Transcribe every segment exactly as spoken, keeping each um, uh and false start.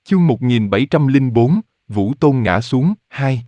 Chương một nghìn bảy trăm lẻ bốn, Vũ Tôn ngã xuống, hai.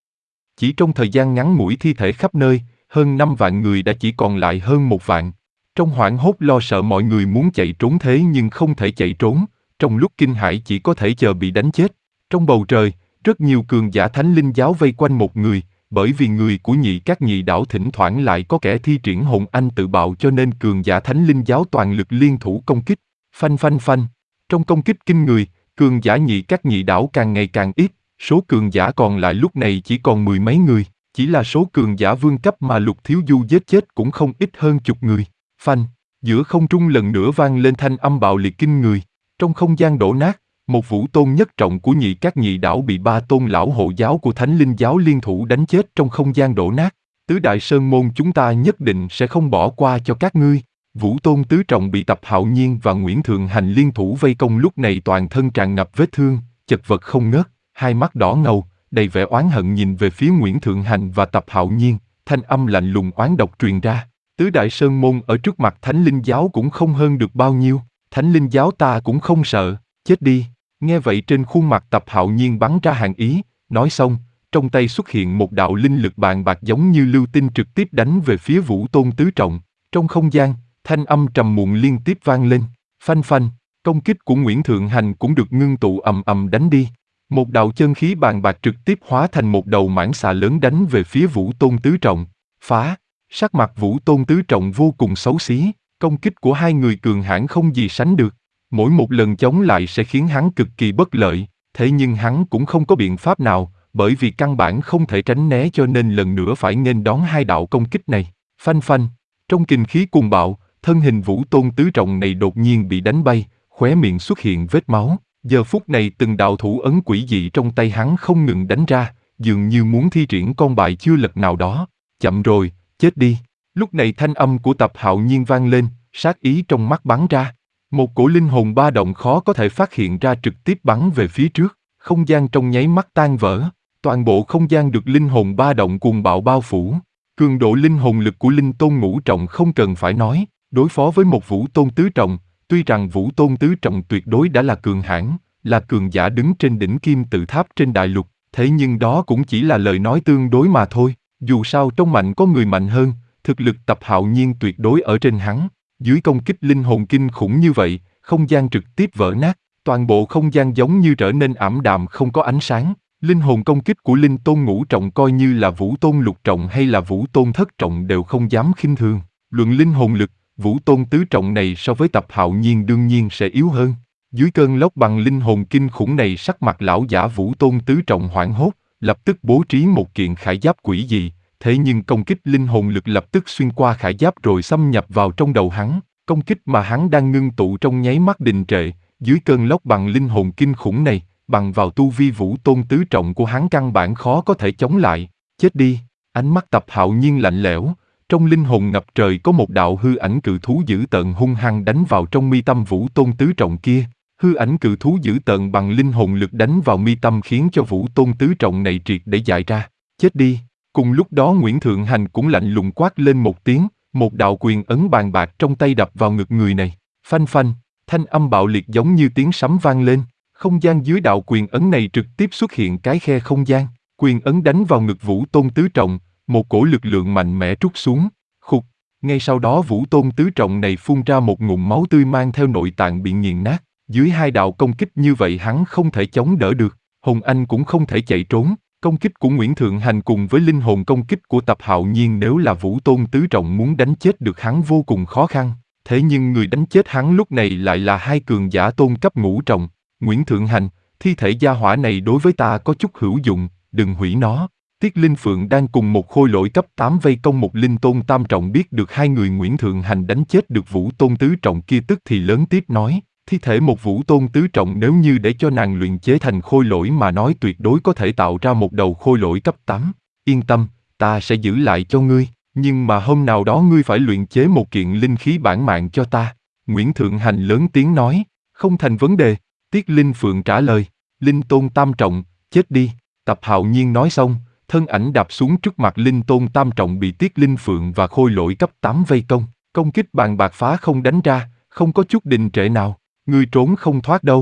Chỉ trong thời gian ngắn ngủi thi thể khắp nơi, hơn năm vạn người đã chỉ còn lại hơn một vạn. Trong hoảng hốt lo sợ mọi người muốn chạy trốn thế nhưng không thể chạy trốn, trong lúc kinh hãi chỉ có thể chờ bị đánh chết. Trong bầu trời, rất nhiều cường giả thánh linh giáo vây quanh một người, bởi vì người của nhị các nhị đảo thỉnh thoảng lại có kẻ thi triển hồn anh tự bạo cho nên cường giả thánh linh giáo toàn lực liên thủ công kích. Phanh phanh phanh. Trong công kích kinh người, cường giả nhị các nhị đảo càng ngày càng ít, số cường giả còn lại lúc này chỉ còn mười mấy người, chỉ là số cường giả vương cấp mà Lục Thiếu Du giết chết cũng không ít hơn chục người. Phanh, giữa không trung lần nữa vang lên thanh âm bạo liệt kinh người, trong không gian đổ nát, một vũ tôn nhất trọng của nhị các nhị đảo bị ba tôn lão hộ giáo của thánh linh giáo liên thủ đánh chết trong không gian đổ nát. Tứ đại sơn môn chúng ta nhất định sẽ không bỏ qua cho các ngươi. Vũ tôn tứ trọng bị Tập Hạo Nhiên và Nguyễn Thượng Hành liên thủ vây công lúc này toàn thân tràn ngập vết thương, chật vật không ngớt, hai mắt đỏ ngầu, đầy vẻ oán hận nhìn về phía Nguyễn Thượng Hành và Tập Hạo Nhiên, thanh âm lạnh lùng oán độc truyền ra. Tứ đại sơn môn ở trước mặt thánh linh giáo cũng không hơn được bao nhiêu, thánh linh giáo ta cũng không sợ, chết đi. Nghe vậy trên khuôn mặt Tập Hạo Nhiên bắn ra hàn ý, nói xong, trong tay xuất hiện một đạo linh lực bàn bạc giống như lưu tinh trực tiếp đánh về phía Vũ tôn tứ trọng. Trong không gian, thanh âm trầm muộn liên tiếp vang lên, phanh phanh, công kích của Nguyễn Thượng Hành cũng được ngưng tụ ầm ầm đánh đi. Một đạo chân khí bàn bạc trực tiếp hóa thành một đầu mãng xà lớn đánh về phía Vũ tôn tứ trọng, phá. Sắc mặt Vũ tôn tứ trọng vô cùng xấu xí, công kích của hai người cường hãn không gì sánh được. Mỗi một lần chống lại sẽ khiến hắn cực kỳ bất lợi, thế nhưng hắn cũng không có biện pháp nào, bởi vì căn bản không thể tránh né cho nên lần nữa phải nghênh đón hai đạo công kích này. Phanh phanh, trong kình khí cuồng bạo, thân hình Vũ tôn tứ trọng này đột nhiên bị đánh bay, khóe miệng xuất hiện vết máu. Giờ phút này từng đạo thủ ấn quỷ dị trong tay hắn không ngừng đánh ra, dường như muốn thi triển con bài chưa lật nào đó. Chậm rồi, chết đi. Lúc này thanh âm của Tập Hạo Nhiên vang lên, sát ý trong mắt bắn ra. Một cổ linh hồn ba động khó có thể phát hiện ra trực tiếp bắn về phía trước, không gian trong nháy mắt tan vỡ, toàn bộ không gian được linh hồn ba động cuồng bạo bao phủ. Cường độ linh hồn lực của linh tôn ngũ trọng không cần phải nói, đối phó với một vũ tôn tứ trọng, tuy rằng vũ tôn tứ trọng tuyệt đối đã là cường hãn, là cường giả đứng trên đỉnh kim tự tháp trên đại lục, thế nhưng đó cũng chỉ là lời nói tương đối mà thôi, dù sao trong mạnh có người mạnh hơn, thực lực Tập Hạo Nhiên tuyệt đối ở trên hắn. Dưới công kích linh hồn kinh khủng như vậy, không gian trực tiếp vỡ nát, toàn bộ không gian giống như trở nên ảm đạm không có ánh sáng. Linh hồn công kích của linh tôn ngũ trọng coi như là vũ tôn lục trọng hay là vũ tôn thất trọng đều không dám khinh thường. Luận linh hồn lực, vũ tôn tứ trọng này so với Tập Hạo Nhiên đương nhiên sẽ yếu hơn. Dưới cơn lốc bằng linh hồn kinh khủng này sắc mặt lão giả vũ tôn tứ trọng hoảng hốt, lập tức bố trí một kiện khải giáp quỷ dị. Thế nhưng công kích linh hồn lực lập tức xuyên qua khải giáp rồi xâm nhập vào trong đầu hắn, công kích mà hắn đang ngưng tụ trong nháy mắt đình trệ, dưới cơn lốc bằng linh hồn kinh khủng này, bằng vào tu vi vũ tôn tứ trọng của hắn căn bản khó có thể chống lại. Chết đi, ánh mắt Tập Hạo Nhiên lạnh lẽo, trong linh hồn ngập trời có một đạo hư ảnh cự thú dữ tợn hung hăng đánh vào trong mi tâm vũ tôn tứ trọng kia. Hư ảnh cự thú dữ tợn bằng linh hồn lực đánh vào mi tâm khiến cho vũ tôn tứ trọng này triệt để dại ra. Chết đi. Cùng lúc đó Nguyễn Thượng Hành cũng lạnh lùng quát lên một tiếng, một đạo quyền ấn bàn bạc trong tay đập vào ngực người này. Phanh phanh, thanh âm bạo liệt giống như tiếng sấm vang lên, không gian dưới đạo quyền ấn này trực tiếp xuất hiện cái khe không gian, quyền ấn đánh vào ngực Vũ tôn tứ trọng, một cổ lực lượng mạnh mẽ trút xuống, khục, ngay sau đó Vũ tôn tứ trọng này phun ra một ngụm máu tươi mang theo nội tạng bị nghiền nát, dưới hai đạo công kích như vậy hắn không thể chống đỡ được, Hồng Anh cũng không thể chạy trốn. Công kích của Nguyễn Thượng Hành cùng với linh hồn công kích của Tập Hạo Nhiên nếu là vũ tôn tứ trọng muốn đánh chết được hắn vô cùng khó khăn, thế nhưng người đánh chết hắn lúc này lại là hai cường giả tôn cấp ngũ trọng. Nguyễn Thượng Hành, thi thể gia hỏa này đối với ta có chút hữu dụng, đừng hủy nó. Tiết Linh Phượng đang cùng một khôi lỗi cấp tám vây công một linh tôn tam trọng biết được hai người Nguyễn Thượng Hành đánh chết được vũ tôn tứ trọng kia tức thì lớn tiếp nói. Thi thể một vũ tôn tứ trọng nếu như để cho nàng luyện chế thành khôi lỗi mà nói tuyệt đối có thể tạo ra một đầu khôi lỗi cấp tám. Yên tâm, ta sẽ giữ lại cho ngươi, nhưng mà hôm nào đó ngươi phải luyện chế một kiện linh khí bản mạng cho ta. Nguyễn Thượng Hành lớn tiếng nói, không thành vấn đề. Tiết Linh Phượng trả lời, linh tôn tam trọng, chết đi. Tập Hạo Nhiên nói xong, thân ảnh đạp xuống trước mặt linh tôn tam trọng bị Tiết Linh Phượng và khôi lỗi cấp tám vây công, công kích bàn bạc phá không đánh ra, không có chút đình trệ nào. Ngươi trốn không thoát đâu.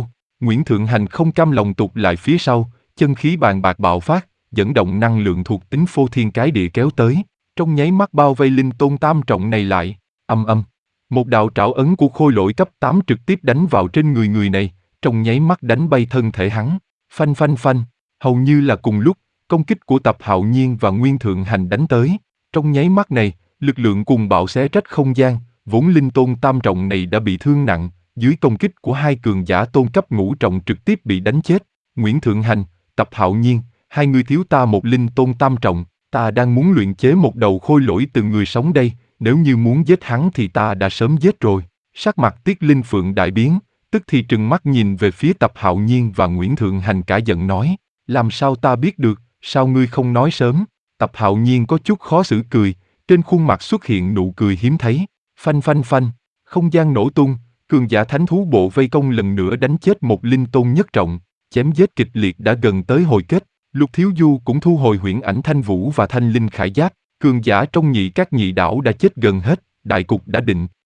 Nguyễn Thượng Hành không cam lòng tụt lại phía sau, chân khí bàn bạc bạo phát, dẫn động năng lượng thuộc tính phô thiên cái địa kéo tới, trong nháy mắt bao vây linh tôn tam trọng này lại, âm âm. Một đạo trảo ấn của khôi lỗi cấp tám trực tiếp đánh vào trên người người này, trong nháy mắt đánh bay thân thể hắn, phanh phanh phanh, hầu như là cùng lúc, công kích của Tập Hạo Nhiên và Nguyên Thượng Hành đánh tới, trong nháy mắt này, lực lượng cùng bạo xé rách không gian, vốn linh tôn tam trọng này đã bị thương nặng, dưới công kích của hai cường giả tôn cấp ngũ trọng trực tiếp bị đánh chết. Nguyễn Thượng Hành, Tập Hạo Nhiên, hai người thiếu ta một linh tôn tam trọng, ta đang muốn luyện chế một đầu khôi lỗi từ người sống đây, nếu như muốn giết hắn thì ta đã sớm giết rồi. Sắc mặt Tiết Linh Phượng đại biến, tức thì trừng mắt nhìn về phía Tập Hạo Nhiên và Nguyễn Thượng Hành cả giận nói, làm sao ta biết được, sao ngươi không nói sớm? Tập Hạo Nhiên có chút khó xử cười, trên khuôn mặt xuất hiện nụ cười hiếm thấy, phanh phanh phanh, không gian nổ tung, cường giả thánh thú bộ vây công lần nữa đánh chết một linh tôn nhất trọng, chém giết kịch liệt đã gần tới hồi kết. Lục Thiếu Du cũng thu hồi huyễn ảnh thanh vũ và thanh linh khải giáp, cường giả trong nhị các nhị đảo đã chết gần hết, đại cục đã định,